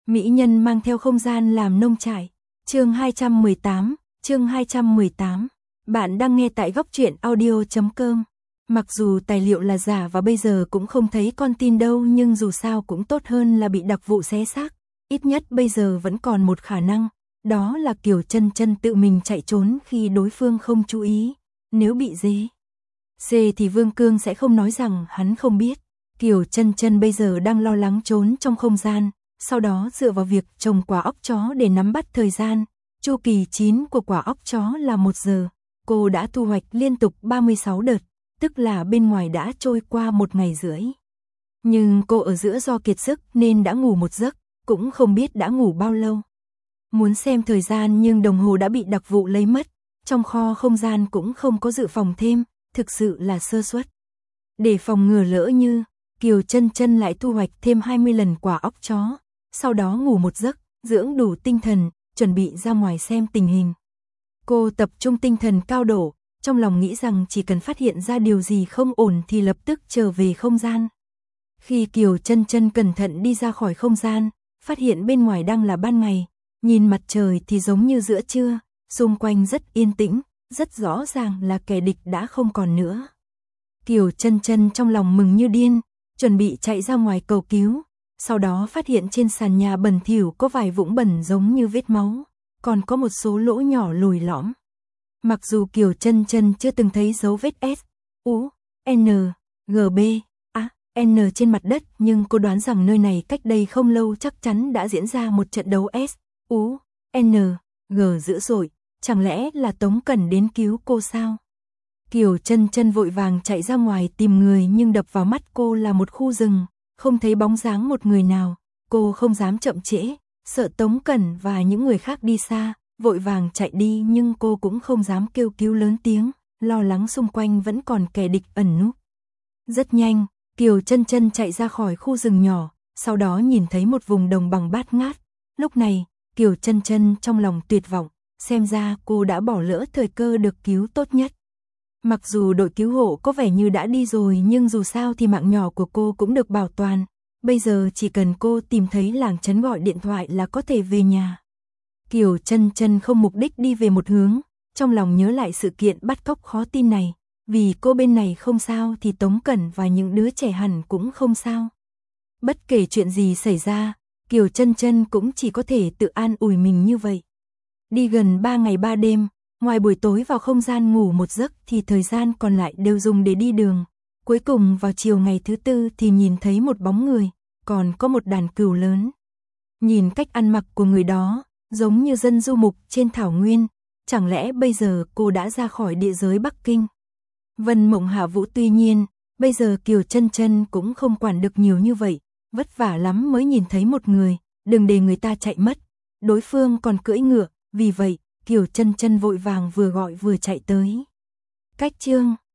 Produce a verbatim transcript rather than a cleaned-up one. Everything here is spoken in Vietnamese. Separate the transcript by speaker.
Speaker 1: Mỹ nhân mang theo không gian làm nông trại. Chương hai trăm mười tám, chương hai trăm mười tám. Bạn đang nghe tại góc truyện audio chấm com. Mặc dù tài liệu là giả và bây giờ cũng không thấy con tin đâu, nhưng dù sao cũng tốt hơn là bị đặc vụ xé xác. Ít nhất bây giờ vẫn còn một khả năng, đó là Kiều Chân Chân tự mình chạy trốn khi đối phương không chú ý. Nếu bị dê xê thì Vương Cương sẽ không nói rằng hắn không biết. Kiều Chân Chân bây giờ đang lo lắng trốn trong không gian, sau đó dựa vào việc trồng quả óc chó để nắm bắt thời gian. Chu kỳ chín của quả óc chó là một giờ, cô đã thu hoạch liên tục ba mươi sáu đợt, tức là bên ngoài đã trôi qua một ngày rưỡi. Nhưng cô ở giữa do kiệt sức nên đã ngủ một giấc, cũng không biết đã ngủ bao lâu. Muốn xem thời gian nhưng đồng hồ đã bị đặc vụ lấy mất, trong kho không gian cũng không có dự phòng thêm, thực sự là sơ suất. Để phòng ngừa lỡ như, Kiều Chân Chân lại thu hoạch thêm hai mươi lần quả óc chó, sau đó ngủ một giấc, dưỡng đủ tinh thần, chuẩn bị ra ngoài xem tình hình. Cô tập trung tinh thần cao độ, trong lòng nghĩ rằng chỉ cần phát hiện ra điều gì không ổn thì lập tức trở về không gian. Khi Kiều Chân Chân cẩn thận đi ra khỏi không gian, phát hiện bên ngoài đang là ban ngày, nhìn mặt trời thì giống như giữa trưa, xung quanh rất yên tĩnh, rất rõ ràng là kẻ địch đã không còn nữa. Kiều Chân Chân trong lòng mừng như điên, chuẩn bị chạy ra ngoài cầu cứu, sau đó phát hiện trên sàn nhà bẩn thỉu có vài vũng bẩn giống như vết máu, còn có một số lỗ nhỏ lồi lõm. Mặc dù Kiều Chân Chân chưa từng thấy dấu vết S, U, N, G, B, A, N trên mặt đất, nhưng cô đoán rằng nơi này cách đây không lâu chắc chắn đã diễn ra một trận đấu S, U, N, G dữ dội, chẳng lẽ là Tống Cẩn đến cứu cô sao? Kiều Chân Chân vội vàng chạy ra ngoài tìm người, nhưng đập vào mắt cô là một khu rừng, không thấy bóng dáng một người nào. Cô không dám chậm trễ, sợ Tống Cẩn và những người khác đi xa, vội vàng chạy đi, nhưng cô cũng không dám kêu cứu lớn tiếng, lo lắng xung quanh vẫn còn kẻ địch ẩn núp. Rất nhanh, Kiều Chân Chân chạy ra khỏi khu rừng nhỏ, sau đó nhìn thấy một vùng đồng bằng bát ngát. Lúc này, Kiều Chân Chân trong lòng tuyệt vọng, xem ra cô đã bỏ lỡ thời cơ được cứu tốt nhất. Mặc dù đội cứu hộ có vẻ như đã đi rồi, nhưng dù sao thì mạng nhỏ của cô cũng được bảo toàn. Bây giờ chỉ cần cô tìm thấy làng trấn gọi điện thoại là có thể về nhà. Kiều Chân Chân không mục đích đi về một hướng, trong lòng nhớ lại sự kiện bắt cóc khó tin này. Vì cô bên này không sao thì Tống Cẩn và những đứa trẻ hẳn cũng không sao. Bất kể chuyện gì xảy ra, Kiều Chân Chân cũng chỉ có thể tự an ủi mình như vậy. Đi gần ba ngày ba đêm, ngoài buổi tối vào không gian ngủ một giấc thì thời gian còn lại đều dùng để đi đường. Cuối cùng vào chiều ngày thứ tư thì nhìn thấy một bóng người, còn có một đàn cừu lớn. Nhìn cách ăn mặc của người đó, giống như dân du mục trên thảo nguyên, chẳng lẽ bây giờ cô đã ra khỏi địa giới Bắc Kinh? Vân Mộng Hạ Vũ. Tuy nhiên, bây giờ Kiều Chân Chân cũng không quản được nhiều như vậy, vất vả lắm mới nhìn thấy một người, đừng để người ta chạy mất. Đối phương còn cưỡi ngựa, vì vậy Kiều Chân Chân vội vàng vừa gọi vừa chạy tới. Cách chương